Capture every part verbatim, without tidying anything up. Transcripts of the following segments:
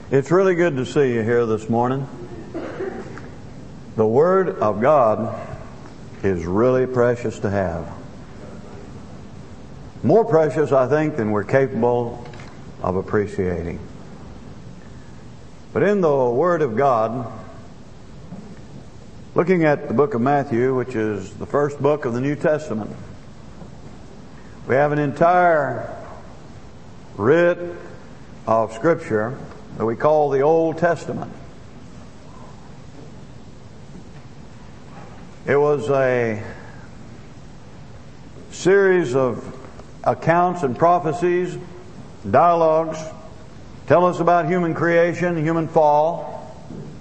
It's really good to see you here this morning. The Word of God is really precious to have. More precious, I think, than we're capable of appreciating. But in the Word of God, looking at the book of Matthew, which is the first book of the New Testament, we have an entire writ of Scripture that we call the Old Testament. It was a series of accounts and prophecies, dialogues, tell us about human creation, human fall,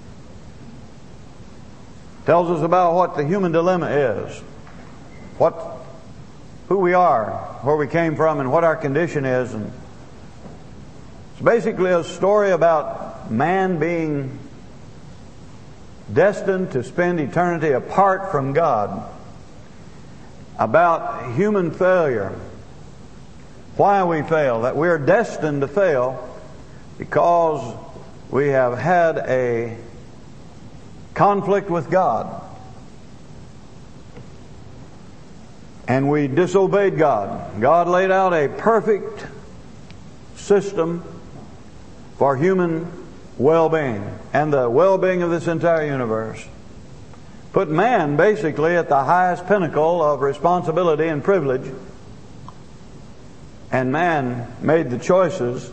tells us about what the human dilemma is, what, who we are, where we came from, and what our condition is. And it's basically a story about man being destined to spend eternity apart from God, about human failure, why we fail, that we're destined to fail because we have had a conflict with God and we disobeyed God. God laid out a perfect system for human well-being and the well-being of this entire universe. Put man basically at the highest pinnacle of responsibility and privilege, and man made the choices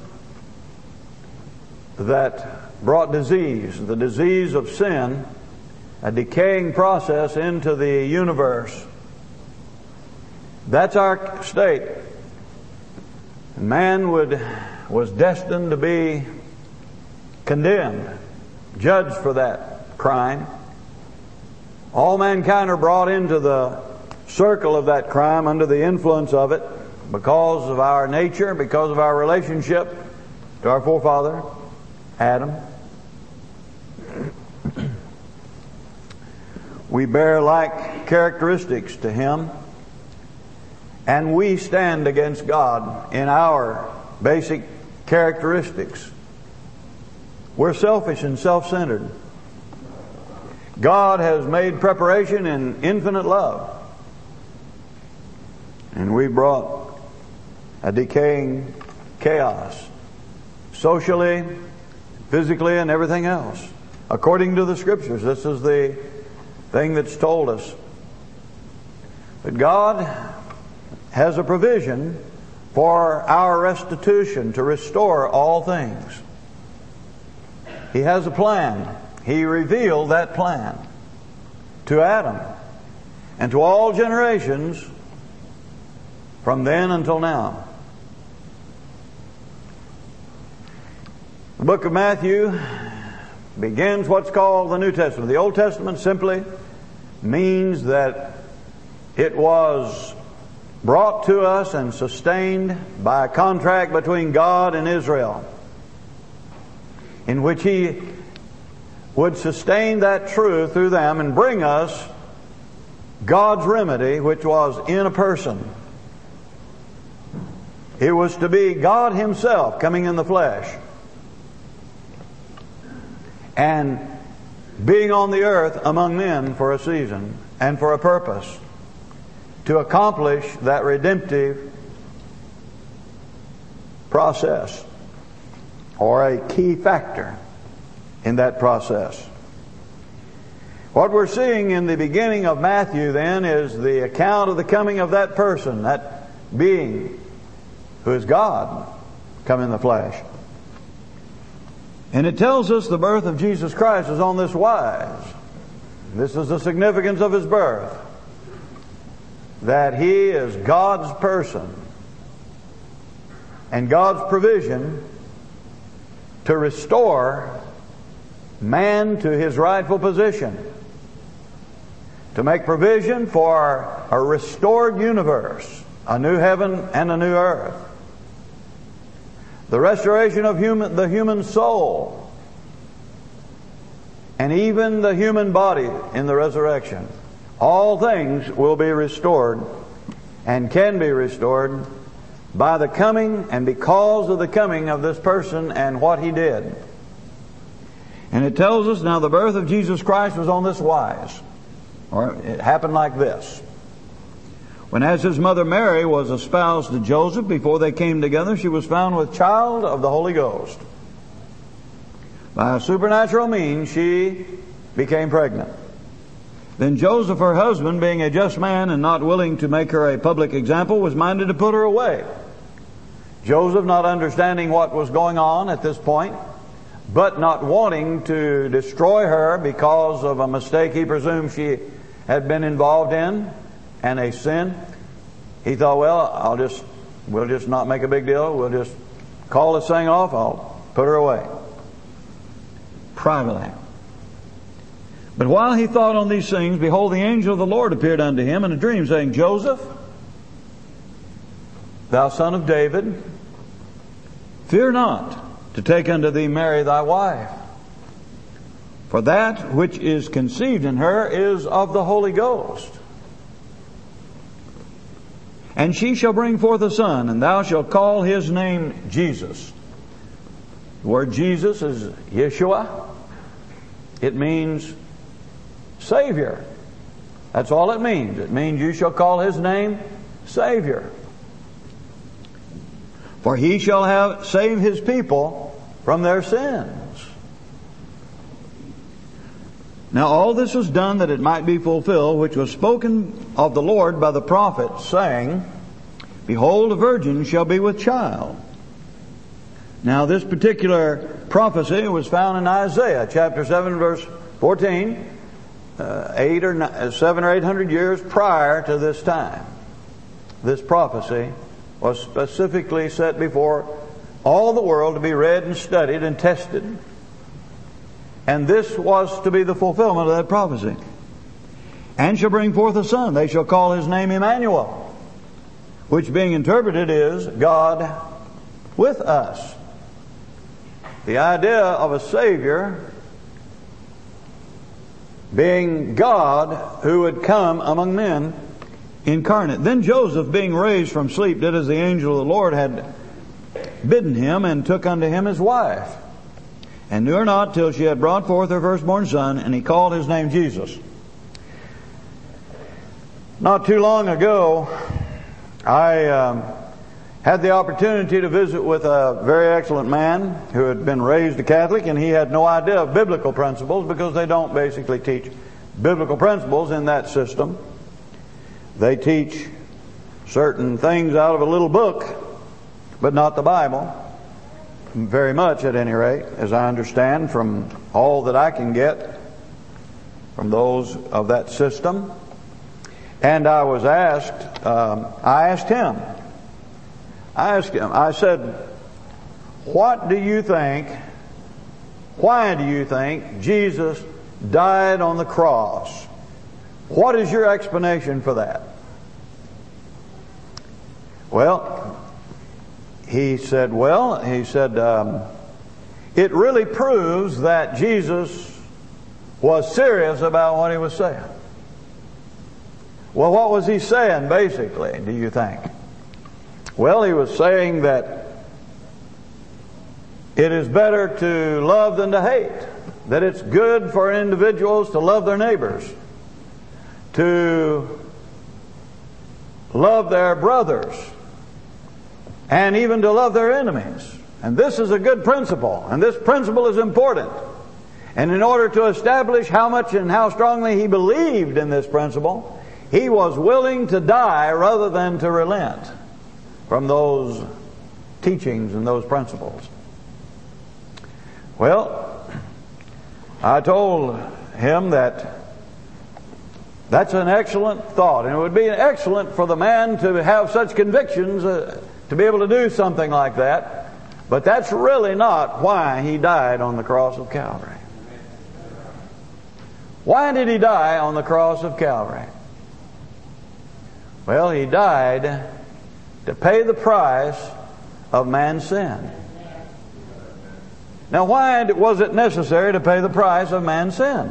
that brought disease, the disease of sin, a decaying process into the universe. That's our state. Man would was destined to be condemned, judged for that crime. All mankind are brought into the circle of that crime under the influence of it because of our nature, because of our relationship to our forefather, Adam. We bear like characteristics to him, and we stand against God in our basic characteristics. We're selfish and self-centered. God has made preparation in infinite love, and we brought a decaying chaos, socially, physically, and everything else. According to the Scriptures, this is the thing that's told us. But God has a provision for our restitution, to restore all things. He has a plan. He revealed that plan to Adam and to all generations from then until now. The book of Matthew begins what's called the New Testament. The Old Testament simply means that it was brought to us and sustained by a contract between God and Israel, in which He would sustain that truth through them and bring us God's remedy, which was in a person. It was to be God Himself coming in the flesh and being on the earth among men for a season and for a purpose, to accomplish that redemptive process, or a key factor in that process. What we're seeing in the beginning of Matthew then is the account of the coming of that person, that being who is God come in the flesh. And it tells us the birth of Jesus Christ is on this wise. This is the significance of His birth, that He is God's person and God's provision to restore man to his rightful position, to make provision for a restored universe, a new heaven and a new earth, the restoration of human, the human soul, and even the human body in the resurrection. All things will be restored and can be restored by the coming and because of the coming of this person and what He did. And it tells us, now the birth of Jesus Christ was on this wise, or it happened like this. When as his mother Mary was espoused to Joseph, before they came together, she was found with child of the Holy Ghost. By a supernatural means, she became pregnant. Then Joseph, her husband, being a just man and not willing to make her a public example, was minded to put her away. Joseph, not understanding what was going on at this point, but not wanting to destroy her because of a mistake he presumed she had been involved in and a sin, he thought, well, I'll just, we'll just not make a big deal. We'll just call this thing off. I'll put her away. Privately. But while he thought on these things, behold, the angel of the Lord appeared unto him in a dream, saying, Joseph, thou son of David, fear not to take unto thee Mary thy wife. For that which is conceived in her is of the Holy Ghost. And she shall bring forth a son, and thou shalt call his name Jesus. The word Jesus is Yeshua. It means Savior. That's all it means. It means you shall call his name Savior. For he shall have saved his people from their sins. Now all this was done that it might be fulfilled, which was spoken of the Lord by the prophet, saying, Behold, a virgin shall be with child. Now this particular prophecy was found in Isaiah chapter seven, verse fourteen, uh, eight or nine, seven or eight hundred years prior to this time. This prophecy was specifically set before all the world to be read and studied and tested. And this was to be the fulfillment of that prophecy. And shall bring forth a son. They shall call his name Emmanuel, which being interpreted is God with us. The idea of a Savior being God who would come among men incarnate. Then Joseph, being raised from sleep, did as the angel of the Lord had bidden him, and took unto him his wife, and knew her not till she had brought forth her firstborn son, and he called his name Jesus. Not too long ago, I um, had the opportunity to visit with a very excellent man who had been raised a Catholic, and he had no idea of biblical principles because they don't basically teach biblical principles in that system. They teach certain things out of a little book, but not the Bible. Very much, at any rate, as I understand from all that I can get from those of that system. And I was asked, um, I asked him, I asked him, I said, what do you think, why do you think Jesus died on the cross? What is your explanation for that? Well, he said, well, he said, um, it really proves that Jesus was serious about what he was saying. Well, what was he saying, basically, do you think? Well, he was saying that it is better to love than to hate. That it's good for individuals to love their neighbors, to love their brothers, and even to love their enemies. And this is a good principle, and this principle is important. And in order to establish how much and how strongly he believed in this principle, he was willing to die rather than to relent from those teachings and those principles. Well, I told him that that's an excellent thought, and it would be excellent for the man to have such convictions, uh, to be able to do something like that. But that's really not why he died on the cross of Calvary. Why did he die on the cross of Calvary? Well, he died to pay the price of man's sin. Now, why was it necessary to pay the price of man's sin?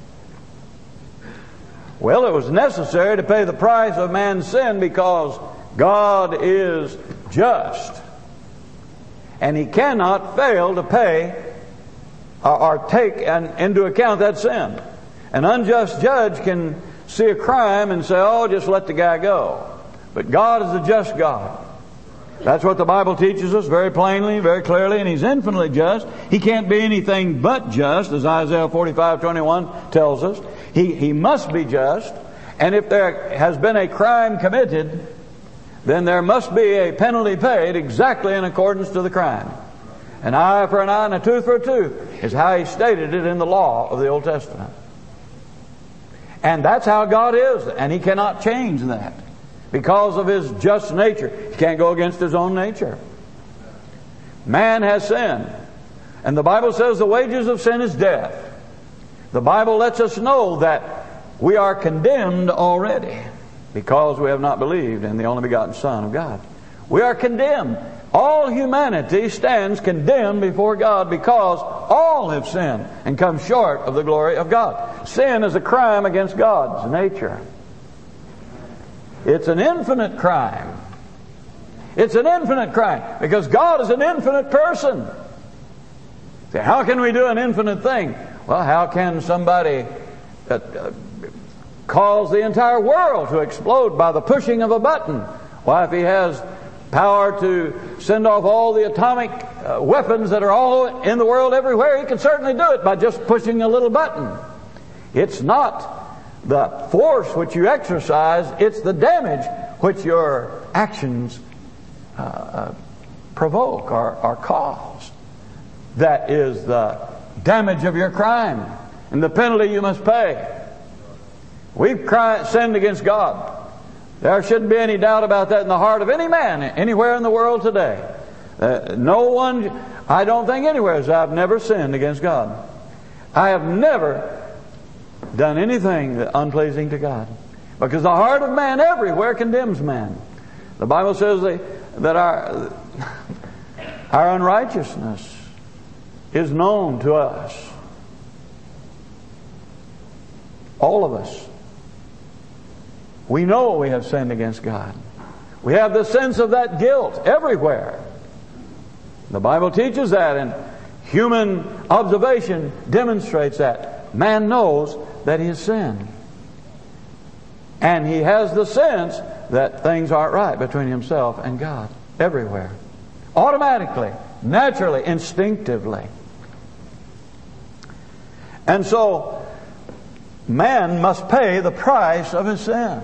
Well, it was necessary to pay the price of man's sin because God is just. And He cannot fail to pay or, or take an, into account that sin. An unjust judge can see a crime and say, oh, just let the guy go. But God is a just God. That's what the Bible teaches us very plainly, very clearly, and He's infinitely just. He can't be anything but just, as Isaiah forty-five twenty-one tells us. He, he must be just, and if there has been a crime committed, then there must be a penalty paid exactly in accordance to the crime. An eye for an eye and a tooth for a tooth is how He stated it in the law of the Old Testament. And that's how God is, and He cannot change that. Because of His just nature. He can't go against His own nature. Man has sinned. And the Bible says the wages of sin is death. The Bible lets us know that we are condemned already because we have not believed in the only begotten Son of God. We are condemned. All humanity stands condemned before God because all have sinned and come short of the glory of God. Sin is a crime against God's nature. It's an infinite crime. It's an infinite crime because God is an infinite person. See, how can we do an infinite thing? Well, how can somebody uh, uh, cause the entire world to explode by the pushing of a button? Why, if He has power to send off all the atomic uh, weapons that are all in the world everywhere, He can certainly do it by just pushing a little button. It's not the force which you exercise, it's the damage which your actions uh, uh, provoke or, or cause. That is the damage of your crime and the penalty you must pay. We've cried, sinned against God. There shouldn't be any doubt about that in the heart of any man anywhere in the world today. Uh, no one, I don't think anywhere, as I've never sinned against God. I have never done anything unpleasing to God. Because the heart of man everywhere condemns man. The Bible says that our, our unrighteousness is known to us. All of us. We know we have sinned against God. We have the sense of that guilt everywhere. The Bible teaches that, and human observation demonstrates that. Man knows that he has sinned. And he has the sense that things aren't right between himself and God. Everywhere. Automatically, naturally, instinctively. And so, man must pay the price of his sin.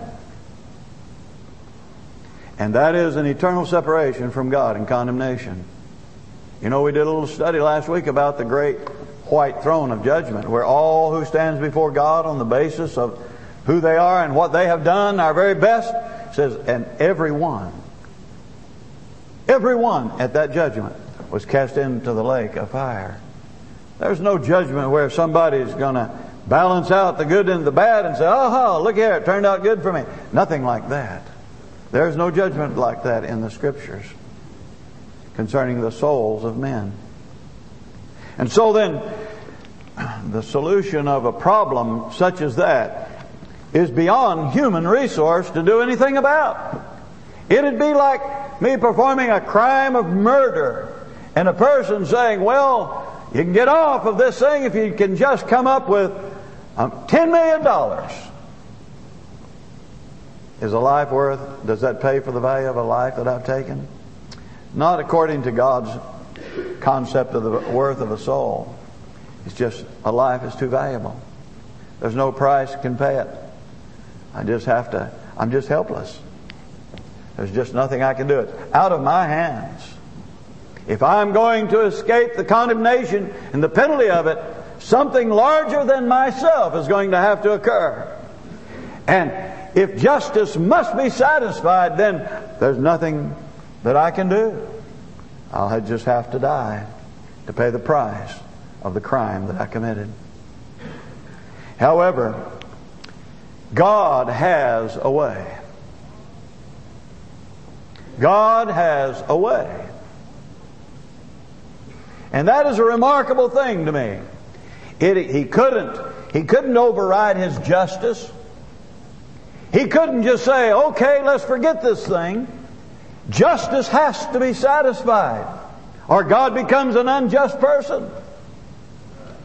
And that is an eternal separation from God and condemnation. You know, we did a little study last week about the great white throne of judgment, where all who stands before God on the basis of who they are and what they have done, our very best, says, and every one, every one at that judgment was cast into the lake of fire. There's no judgment where somebody's going to balance out the good and the bad and say, oh, look here, it turned out good for me. Nothing like that. There's no judgment like that in the Scriptures concerning the souls of men. And so then, the solution of a problem such as that is beyond human resource to do anything about. It'd be like me performing a crime of murder and a person saying, well, you can get off of this thing if you can just come up with um, ten million dollars. Is a life worth, does that pay for the value of a life that I've taken? Not according to God's concept of the worth of a soul. It's just a life is too valuable. There's no price can pay it. I just have to, I'm just helpless. There's just nothing I can do. It out of my hands. If I'm going to escape the condemnation and the penalty of it, something larger than myself is going to have to occur. And if justice must be satisfied, then there's nothing that I can do. I'll just have to die to pay the price of the crime that I committed. However, God has a way. God has a way. And that is a remarkable thing to me. It, he couldn't, he couldn't override His justice. He couldn't just say, okay, let's forget this thing. Justice has to be satisfied, or God becomes an unjust person.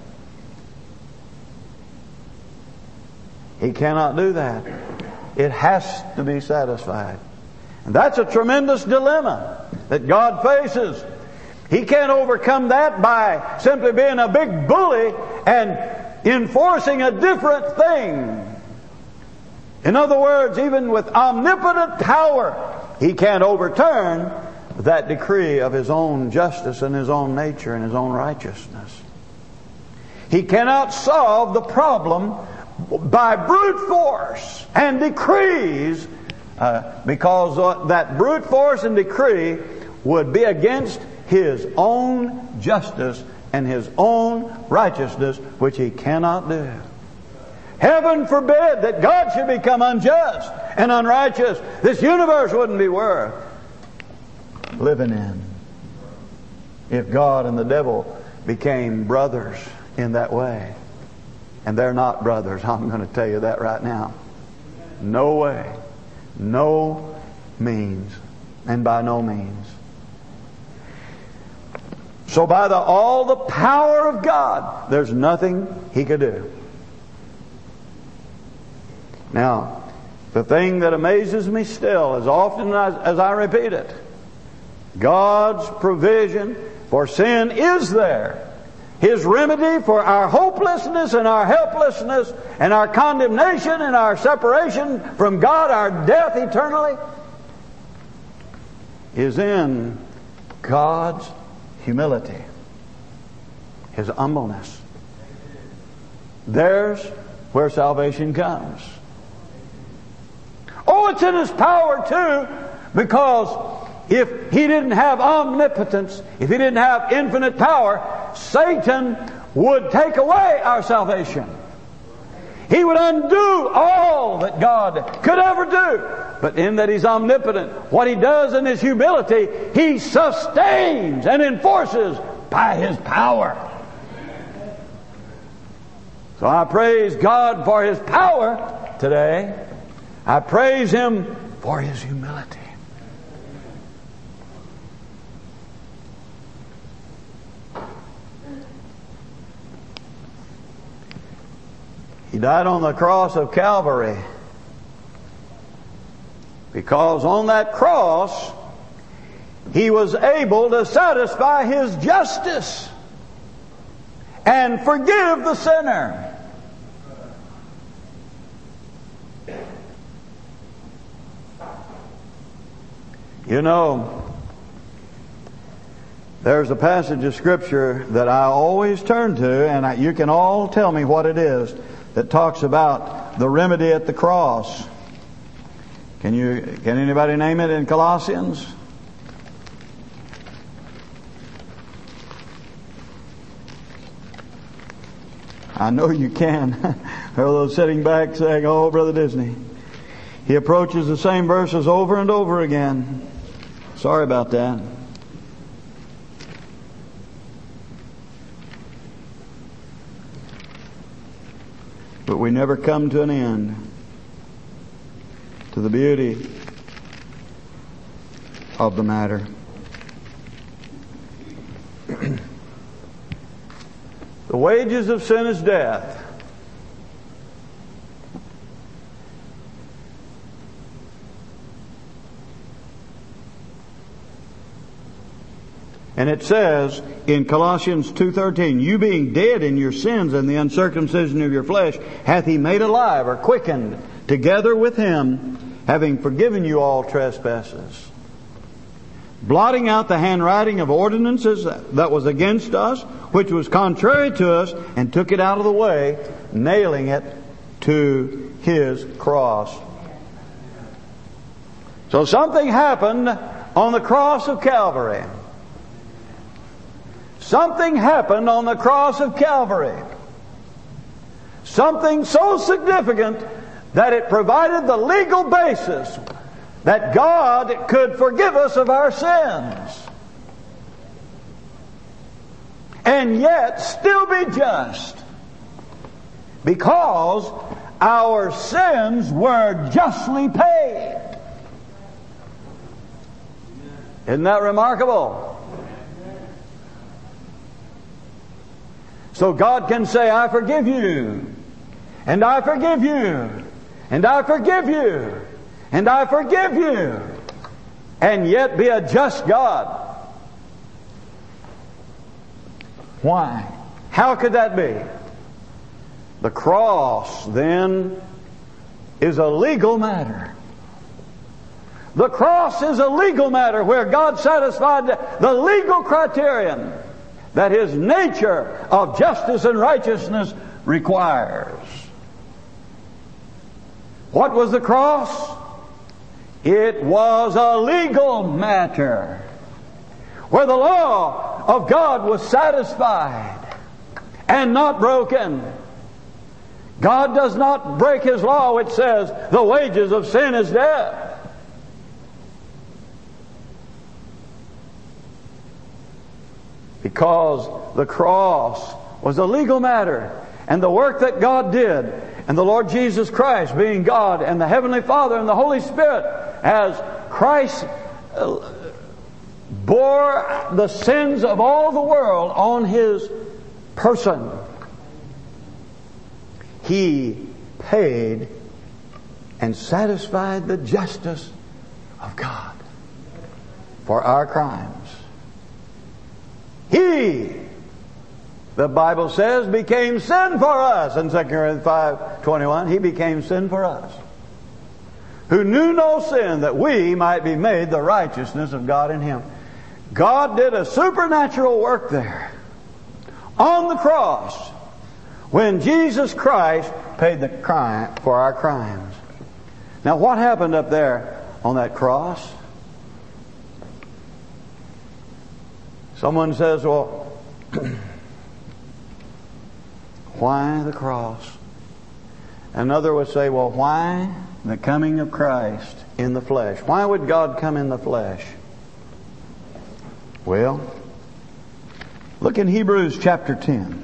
He cannot do that. It has to be satisfied. And that's a tremendous dilemma that God faces. He can't overcome that by simply being a big bully and enforcing a different thing. In other words, even with omnipotent power, He can't overturn that decree of His own justice and His own nature and His own righteousness. He cannot solve the problem by brute force and decrees, uh, because uh, that brute force and decree would be against His own justice and His own righteousness, which He cannot do. Heaven forbid that God should become unjust and unrighteous. This universe wouldn't be worth living in if God and the devil became brothers in that way. And they're not brothers. I'm going to tell you that right now. No way. No means. And by no means. So by the all the power of God, there's nothing He could do. Now, the thing that amazes me still, as often as, as I repeat it, God's provision for sin is there. His remedy for our hopelessness and our helplessness and our condemnation and our separation from God, our death eternally, is in God's humility, His humbleness. There's where salvation comes. Oh, it's in His power too, because if He didn't have omnipotence, if He didn't have infinite power, Satan would take away our salvation. He would undo all that God could ever do. But in that He's omnipotent, what He does in His humility, He sustains and enforces by His power. So I praise God for His power today. I praise Him for His humility. He died on the cross of Calvary because on that cross He was able to satisfy His justice and forgive the sinner. You know, there's a passage of Scripture that I always turn to, and I, you can all tell me what it is, that talks about the remedy at the cross. Can you? Can anybody name it in Colossians? I know you can. There are those sitting back saying, "Oh, Brother Disney." He approaches the same verses over and over again. Sorry about that. But we never come to an end to the beauty of the matter. The wages of sin is death. And it says in Colossians two thirteen, you being dead in your sins and the uncircumcision of your flesh, hath He made alive or quickened together with Him, having forgiven you all trespasses, blotting out the handwriting of ordinances that was against us, which was contrary to us, and took it out of the way, nailing it to His cross. So something happened on the cross of Calvary. Something happened on the cross of Calvary. Something so significant that it provided the legal basis that God could forgive us of our sins and yet still be just, because our sins were justly paid. Isn't that remarkable? So God can say, I forgive you. and I forgive you, and I forgive you, and I forgive you, and yet be a just God? Why? How could that be? The cross, then, is a legal matter. The cross is a legal matter where God satisfied the legal criterion that His nature of justice and righteousness requires. What was the cross? It was a legal matter where the law of God was satisfied and not broken. God does not break His law, which says the wages of sin is death. Because the cross was a legal matter, and the work that God did, and the Lord Jesus Christ being God, and the Heavenly Father and the Holy Spirit, as Christ bore the sins of all the world on His person, He paid and satisfied the justice of God for our crimes. He, the Bible says, became sin for us. In Second Corinthians five twenty-one, He became sin for us, who knew no sin, that we might be made the righteousness of God in Him. God did a supernatural work there on the cross when Jesus Christ paid the crime for our crimes. Now, what happened up there on that cross? Someone says, well, why the cross? Another would say, well, why the coming of Christ in the flesh? Why would God come in the flesh? Well, look in Hebrews chapter ten.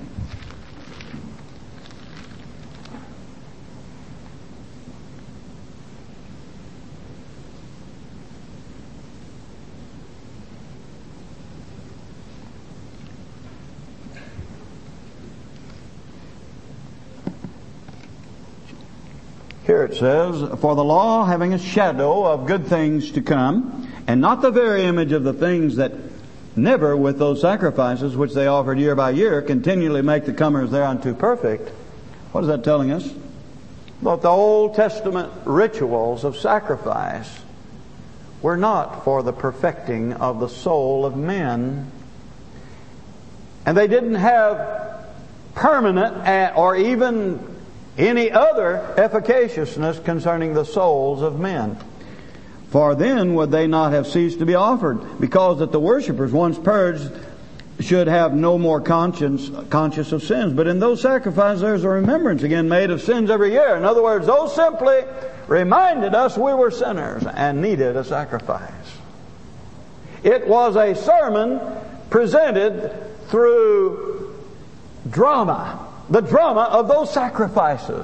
Here it says, for the law having a shadow of good things to come, and not the very image of the things that never with those sacrifices which they offered year by year continually make the comers thereunto perfect. What is that telling us? But the Old Testament rituals of sacrifice were not for the perfecting of the soul of men. And they didn't have permanent or even any other efficaciousness concerning the souls of men. For then would they not have ceased to be offered, because that the worshippers, once purged, should have no more conscience conscious of sins. But in those sacrifices there's a remembrance again made of sins every year. In other words, those simply reminded us we were sinners and needed a sacrifice. It was a sermon presented through drama, the drama of those sacrifices,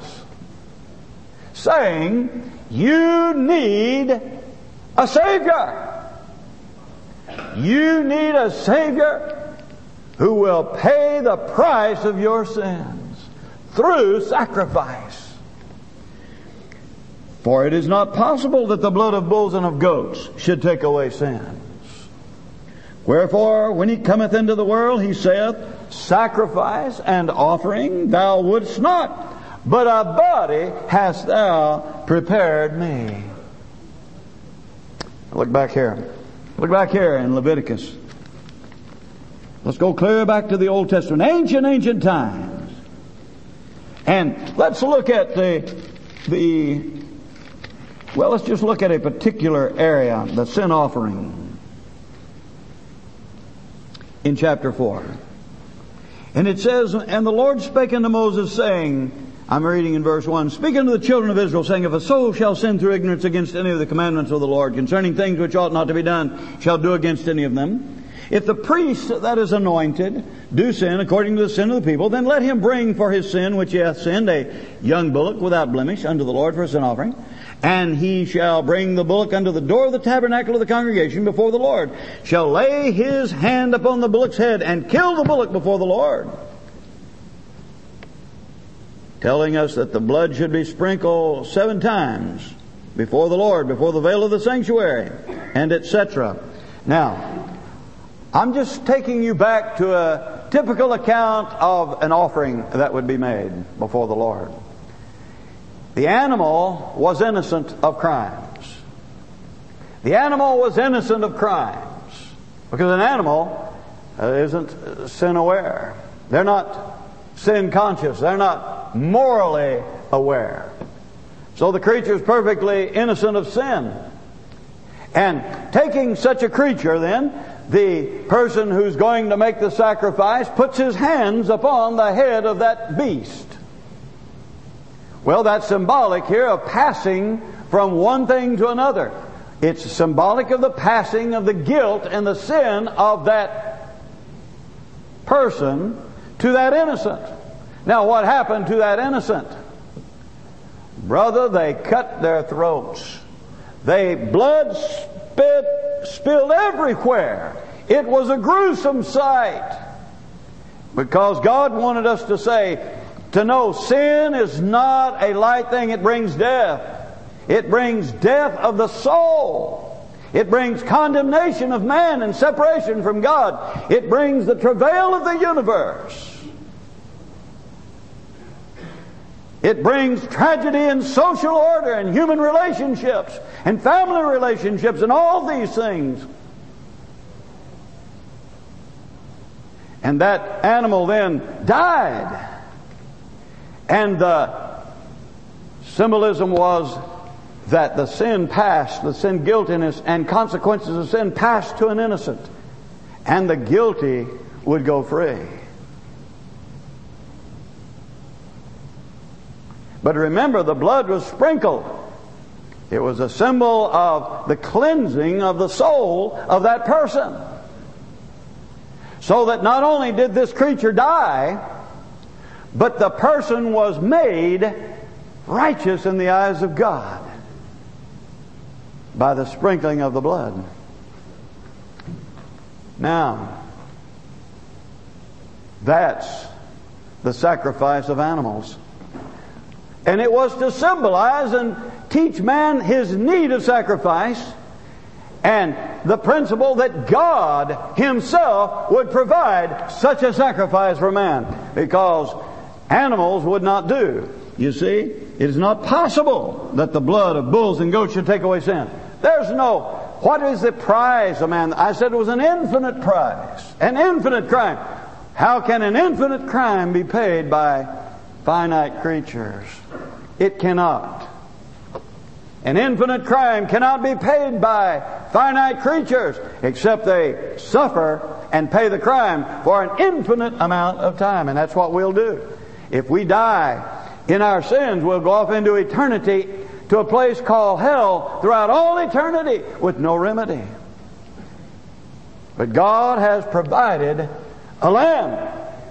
saying, you need a Savior. You need a Savior who will pay the price of your sins through sacrifice. For it is not possible that the blood of bulls and of goats should take away sins. Wherefore, when He cometh into the world, He saith, sacrifice and offering thou wouldst not, but a body hast thou prepared me. Look back here. Look back here in Leviticus. Let's go clear back to the Old Testament, ancient, ancient times. And let's look at the, the, well, let's just look at a particular area, the sin offering. In chapter four. And it says, and the Lord spake unto Moses, saying, I'm reading in verse one, speak unto the children of Israel, saying, if a soul shall sin through ignorance against any of the commandments of the Lord, concerning things which ought not to be done, shall do against any of them. If the priest that is anointed do sin according to the sin of the people, then let him bring for his sin which he hath sinned a young bullock without blemish unto the Lord for a sin offering. And he shall bring the bullock unto the door of the tabernacle of the congregation before the Lord, shall lay his hand upon the bullock's head, and kill the bullock before the Lord. telling us that the blood should be sprinkled seven times before the Lord, before the veil of the sanctuary, and et cetera. Now, I'm just taking you back to a typical account of an offering that would be made before the Lord. The animal was innocent of crimes. The animal was innocent of crimes because an animal uh, isn't sin aware. They're not sin conscious. They're not morally aware. So the creature is perfectly innocent of sin. And taking such a creature then, the person who's going to make the sacrifice puts his hands upon the head of that beast. Well, that's symbolic here of passing from one thing to another. It's symbolic of the passing of the guilt and the sin of that person to that innocent. Now, what happened to that innocent? Brother, they cut their throats. They blood spit, spilled everywhere. It was a gruesome sight. Because God wanted us to say, to know sin is not a light thing. It brings death. It brings death of the soul. It brings condemnation of man and separation from God. It brings the travail of the universe. It brings tragedy in social order and human relationships and family relationships and all these things. And that animal then died. And the symbolism was that the sin passed, the sin guiltiness and consequences of sin passed to an innocent. And the guilty would go free. But remember, the blood was sprinkled. It was a symbol of the cleansing of the soul of that person. So that not only did this creature die, but the person was made righteous in the eyes of God by the sprinkling of the blood. Now, that's the sacrifice of animals. And it was to symbolize and teach man his need of sacrifice and the principle that God Himself would provide such a sacrifice for man, because animals would not do. You see, it is not possible that the blood of bulls and goats should take away sin. There's no, what is the price of man? I said it was an infinite price, an infinite crime. How can an infinite crime be paid by finite creatures? It cannot. An infinite crime cannot be paid by finite creatures, except they suffer and pay the crime for an infinite amount of time. And that's what we'll do. If we die in our sins, we'll go off into eternity to a place called hell throughout all eternity with no remedy. But God has provided a lamb.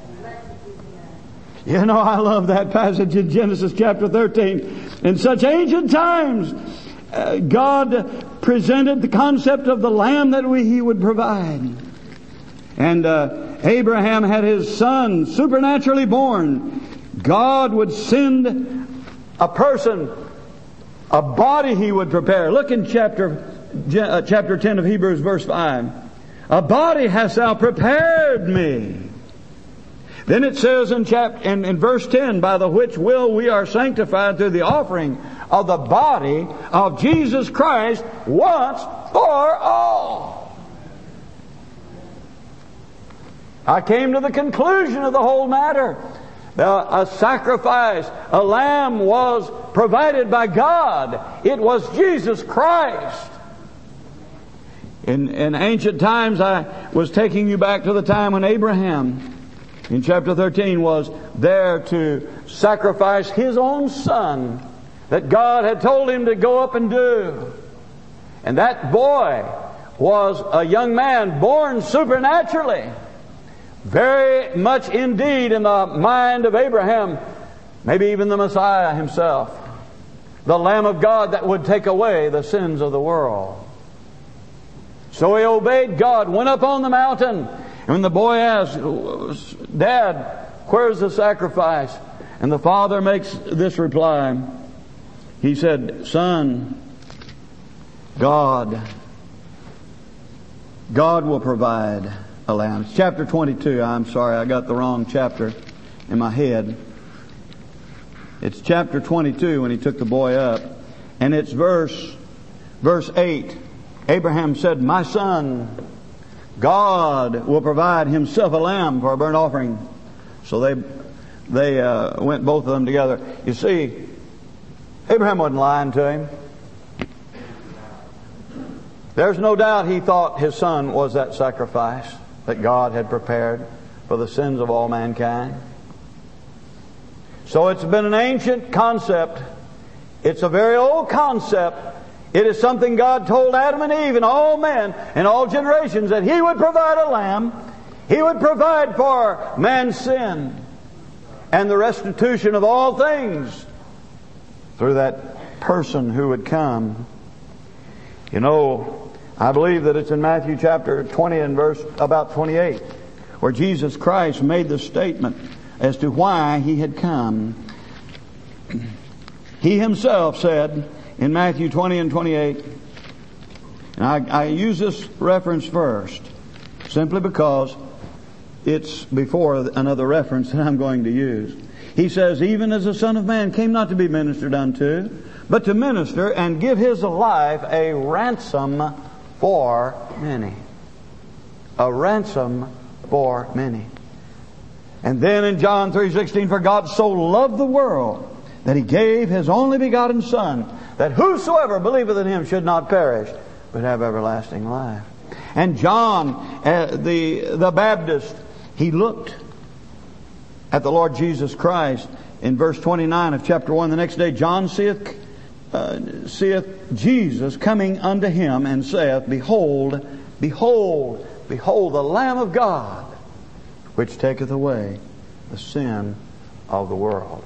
You know, I love that passage in Genesis chapter thirteen. In such ancient times, uh, God presented the concept of the lamb that we, He would provide. And uh, Abraham had his son supernaturally born. God would send a person, a body He would prepare. Look in chapter uh, chapter ten of Hebrews, verse five. A body hast thou prepared me. Then it says in, chap- in, in verse ten, by the which will we are sanctified through the offering of the body of Jesus Christ once for all. I came to the conclusion of the whole matter. Uh, a sacrifice, a lamb was provided by God. It was Jesus Christ. In, in ancient times, I was taking you back to the time when Abraham, in chapter thirteen, was there to sacrifice his own son that God had told him to go up and do. And that boy was a young man born supernaturally. Very much indeed in the mind of Abraham, maybe even the Messiah Himself, the Lamb of God that would take away the sins of the world. So he obeyed God, went up on the mountain. And when the boy asked, Dad, where's the sacrifice? And the father makes this reply. He said, Son, God, God will provide a lamb. It's chapter twenty-two. I'm sorry, I got the wrong chapter in my head. It's chapter twenty-two when he took the boy up. And it's verse, verse eight. Abraham said, My son, God will provide Himself a lamb for a burnt offering. So they they uh, went both of them together. You see, Abraham wasn't lying to him. There's no doubt he thought his son was that sacrifice that God had prepared for the sins of all mankind. So it's been an ancient concept. It's a very old concept. It is something God told Adam and Eve and all men and all generations that He would provide a lamb. He would provide for man's sin and the restitution of all things through that person who would come. You know, I believe that it's in Matthew chapter twenty and verse about twenty-eight, where Jesus Christ made the statement as to why He had come. He Himself said in Matthew twenty and twenty-eight, and I, I use this reference first, simply because it's before another reference that I'm going to use. He says, Even as the Son of Man came not to be ministered unto, but to minister and give His life a ransom for many. A ransom for many. And then in John three sixteen, For God so loved the world that He gave His only begotten Son, that whosoever believeth in Him should not perish, but have everlasting life. And John, uh, the the Baptist, he looked at the Lord Jesus Christ in verse twenty-nine of chapter one. The next day John seeth, uh, seeth Jesus coming unto him, and saith, Behold, behold, behold the Lamb of God, which taketh away the sin of the world.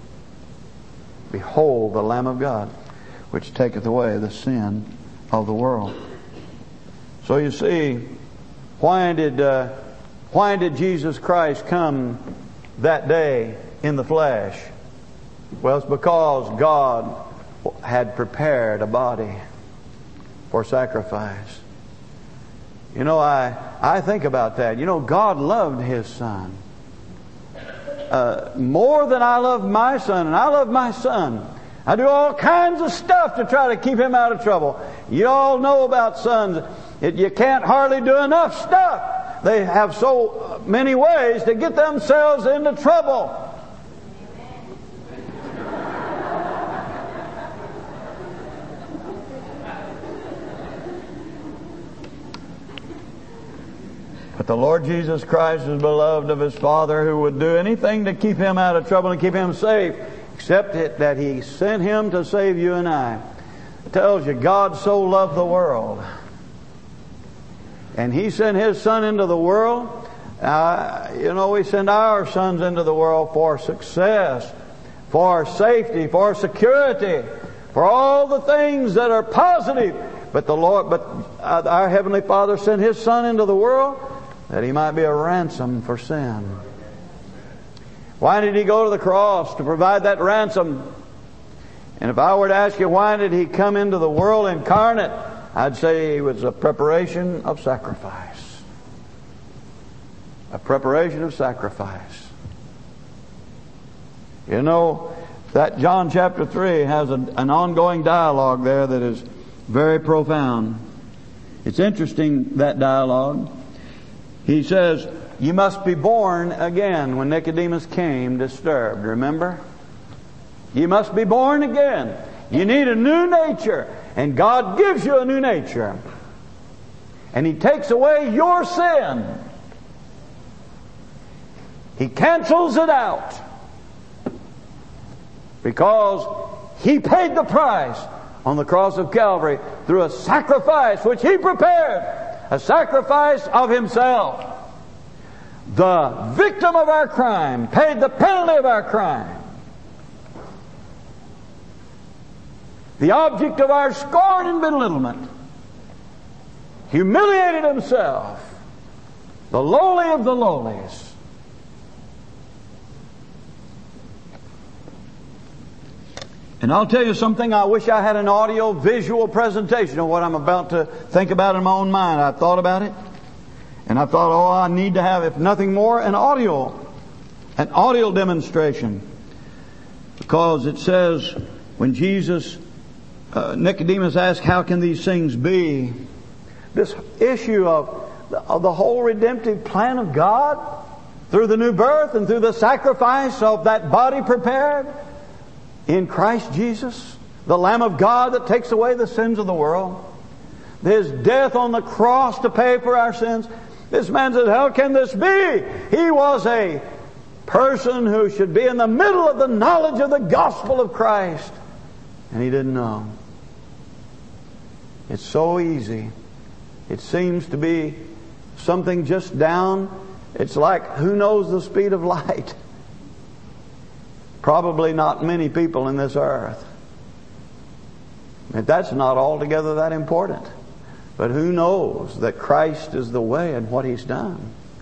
Behold the Lamb of God, which taketh away the sin of the world. So you see, why did uh, why did Jesus Christ come that day in the flesh? Well, it's because God had prepared a body for sacrifice. You know, I I think about that. You know, God loved His Son uh, more than I love my son, and I love my son. I do all kinds of stuff to try to keep him out of trouble. You all know about sons. It, you can't hardly do enough stuff. They have so many ways to get themselves into trouble. But the Lord Jesus Christ is beloved of His Father, who would do anything to keep Him out of trouble and keep Him safe, except it, that He sent Him to save you and I. It tells you God so loved the world. And He sent His Son into the world. Uh, you know, we send our sons into the world for success, for safety, for security, for all the things that are positive. But the Lord, but uh, our Heavenly Father sent His Son into the world that He might be a ransom for sin. Why did He go to the cross? To provide that ransom. And if I were to ask you, why did He come into the world incarnate? I'd say He was a preparation of sacrifice. A preparation of sacrifice. You know, that John chapter three has a, an ongoing dialogue there that is very profound. It's interesting, that dialogue. He says, you must be born again. When Nicodemus came disturbed, remember? You must be born again. You need a new nature. And God gives you a new nature. And He takes away your sin. He cancels it out. Because He paid the price on the cross of Calvary through a sacrifice which He prepared. A sacrifice of Himself. The victim of our crime paid the penalty of our crime. The object of our scorn and belittlement humiliated Himself, the lowly of the lowlies, And I'll tell you something, I wish I had an audio visual presentation of what I'm about to think about in my own mind. I thought about it, and I thought, oh, I need to have, if nothing more, an audio, an audio demonstration. Because it says, when Jesus, uh, Nicodemus asked, how can these things be? This issue of the, of the whole redemptive plan of God, through the new birth and through the sacrifice of that body prepared in Christ Jesus, the Lamb of God that takes away the sins of the world. His death on the cross to pay for our sins. This man said, how can this be? He was a person who should be in the middle of the knowledge of the gospel of Christ, and he didn't know. It's so easy. It seems to be something just down. It's like, who knows the speed of light? Probably not many people in this earth. But that's not altogether that important. But who knows that Christ is the way and what He's done?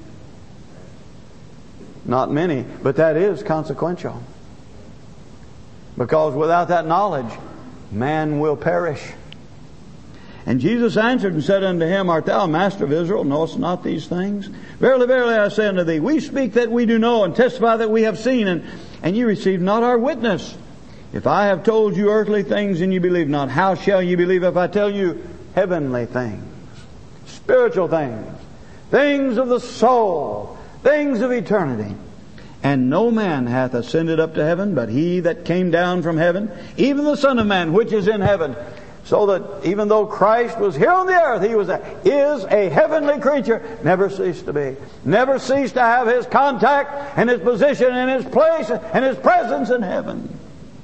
Not many, but that is consequential. Because without that knowledge, man will perish. And Jesus answered and said unto him, art thou a master of Israel? Knowest not these things? Verily, verily, I say unto thee, we speak that we do know, and testify that we have seen, and, and ye receive not our witness. If I have told you earthly things, and you believe not, how shall ye believe if I tell you heavenly things, spiritual things, things of the soul, things of eternity? And no man hath ascended up to heaven, but He that came down from heaven, even the Son of Man, which is in heaven. So that even though Christ was here on the earth, He was a, is a heavenly creature, never ceased to be. Never ceased to have His contact and His position and His place and His presence in heaven.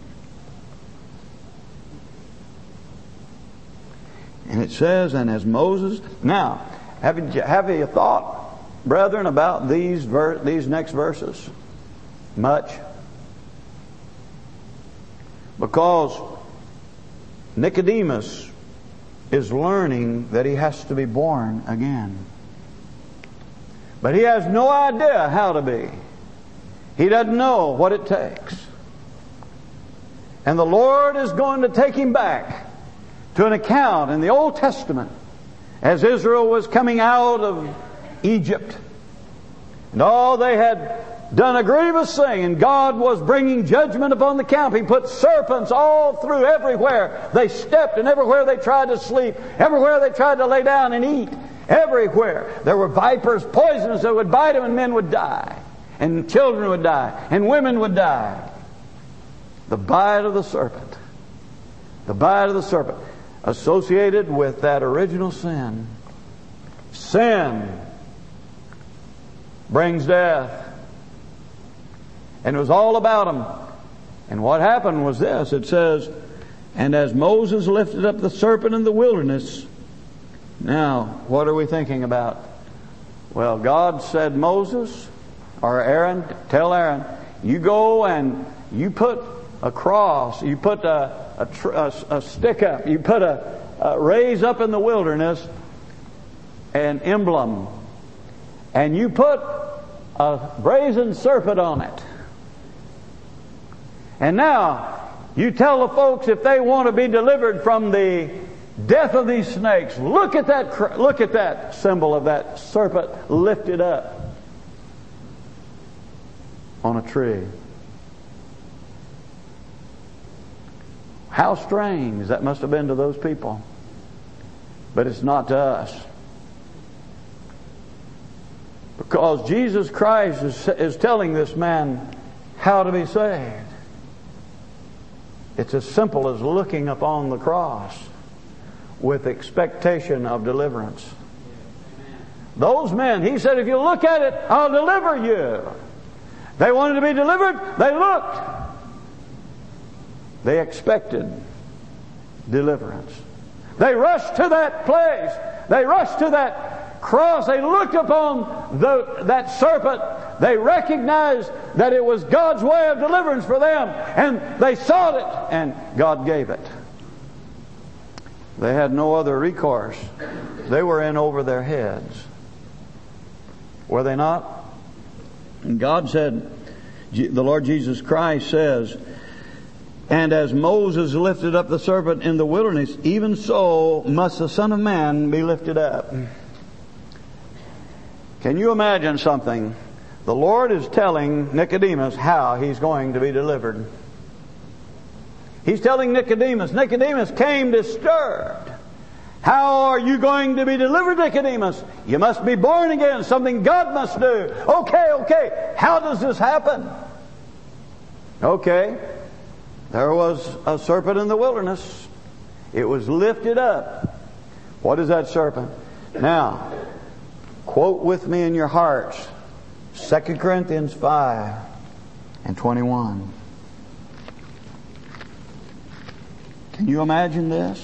And it says, and as Moses... Now, have you, have you thought, brethren, about these ver- these next verses? Much. Because Nicodemus is learning that he has to be born again. But he has no idea how to be. He doesn't know what it takes. And the Lord is going to take him back to an account in the Old Testament as Israel was coming out of Egypt. And all they had done a grievous thing, and God was bringing judgment upon the camp. He put serpents all through everywhere they stepped, and everywhere they tried to sleep, everywhere they tried to lay down and eat, everywhere there were vipers, poisonous, that would bite them, and men would die, and children would die, and women would die. The bite of the serpent, the bite of the serpent, associated with that original sin. Sin brings death. And it was all about them. And what happened was this. It says, and as Moses lifted up the serpent in the wilderness. Now, what are we thinking about? Well, God said, Moses, or Aaron, tell Aaron, you go and you put a cross, you put a, a, tr- a, a stick up, you put a, a raise up in the wilderness, an emblem, and you put a brazen serpent on it. And now, you tell the folks, if they want to be delivered from the death of these snakes, look at that, look at that symbol of that serpent lifted up on a tree. How strange that must have been to those people. But it's not to us. Because Jesus Christ is, is telling this man how to be saved. It's as simple as looking upon the cross with expectation of deliverance. Those men, He said, if you look at it, I'll deliver you. They wanted to be delivered. They looked. They expected deliverance. They rushed to that place. They rushed to that cross. They looked upon the, that serpent. They recognized that it was God's way of deliverance for them. And they sought it. And God gave it. They had no other recourse. They were in over their heads. Were they not? And God said, the Lord Jesus Christ says, And as Moses lifted up the serpent in the wilderness, even so must the Son of Man be lifted up. Can you imagine something? The Lord is telling Nicodemus how He's going to be delivered. He's telling Nicodemus. Nicodemus came disturbed. How are you going to be delivered, Nicodemus? You must be born again. Something God must do. Okay, okay. How does this happen? Okay. There was a serpent in the wilderness. It was lifted up. What is that serpent? Now, quote with me in your hearts Second Corinthians five and twenty-one. Can you imagine this?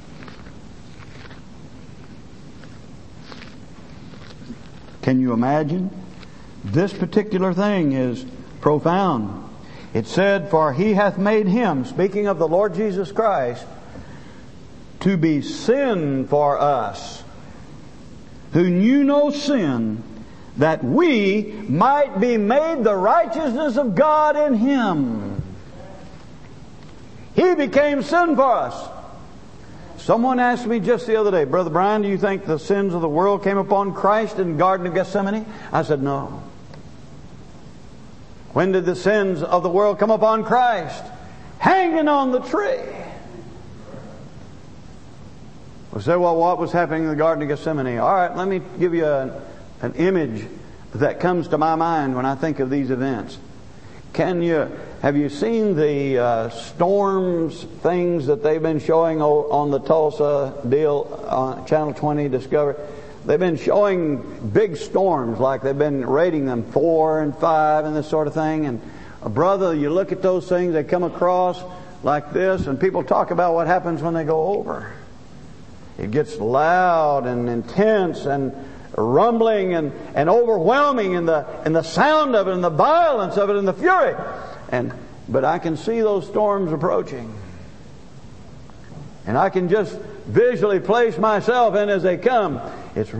Can you imagine? This particular thing is profound. It said, for He hath made Him, speaking of the Lord Jesus Christ, to be sin for us, who knew no sin, that we might be made the righteousness of God in Him. He became sin for us. Someone asked me just the other day, Brother Brian, do you think the sins of the world came upon Christ in the Garden of Gethsemane? I said, no. When did the sins of the world come upon Christ? Hanging on the tree. We say, well, what was happening in the Garden of Gethsemane? All right, let me give you an, an image that comes to my mind when I think of these events. Can you, have you seen the uh, storms, things that they've been showing on the Tulsa deal on Channel twenty Discovery? They've been showing big storms, like they've been rating them four and five and this sort of thing. And uh, brother, you look at those things, they come across like this, and people talk about what happens when they go over. It gets loud and intense and rumbling and, and overwhelming in the in the sound of it and the violence of it and the fury. And but I can see those storms approaching. And I can just visually place myself in as they come. It's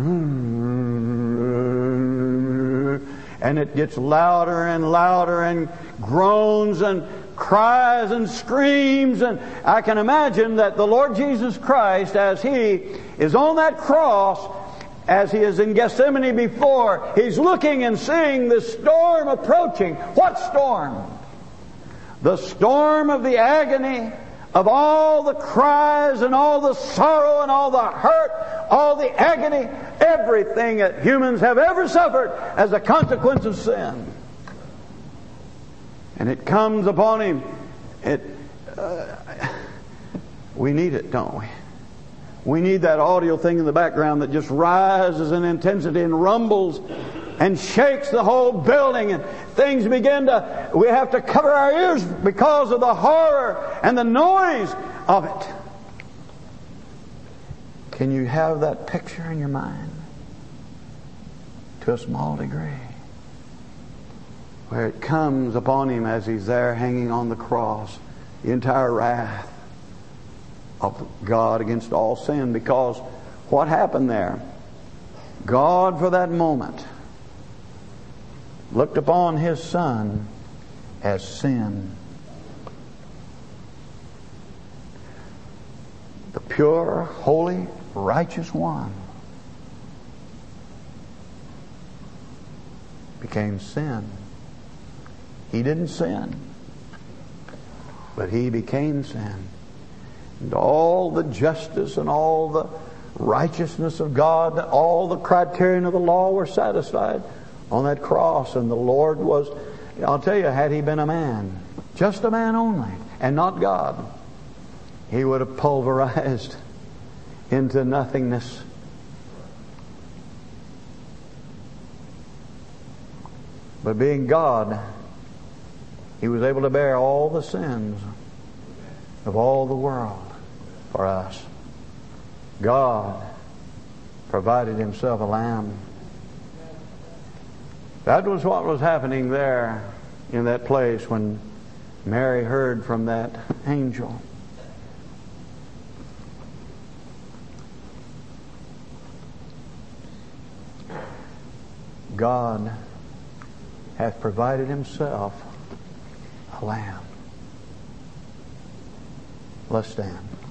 and it gets louder and louder and groans and cries and screams. And I can imagine that the Lord Jesus Christ, as He is on that cross, as He is in Gethsemane before, He's looking and seeing the storm approaching. What storm? The storm of the agony, of all the cries and all the sorrow and all the hurt, all the agony, everything that humans have ever suffered as a consequence of sin. And it comes upon Him. It, uh, we need it, don't we? We need that audio thing in the background that just rises in intensity and rumbles and shakes the whole building, and things begin to, we have to cover our ears because of the horror and the noise of it. Can you have that picture in your mind? To a small degree. Where it comes upon Him as He's there hanging on the cross, the entire wrath of God against all sin. Because what happened there? God, for that moment, looked upon His Son as sin. The pure, holy, righteous one became sin. He didn't sin, but He became sin. And all the justice and all the righteousness of God, all the criterion of the law were satisfied on that cross. And the Lord was, I'll tell you, had He been a man, just a man only, and not God, He would have pulverized into nothingness. But being God, He was able to bear all the sins of all the world for us. God provided Himself a lamb. That was what was happening there in that place when Mary heard from that angel. God hath provided Himself a lamb. Let's stand.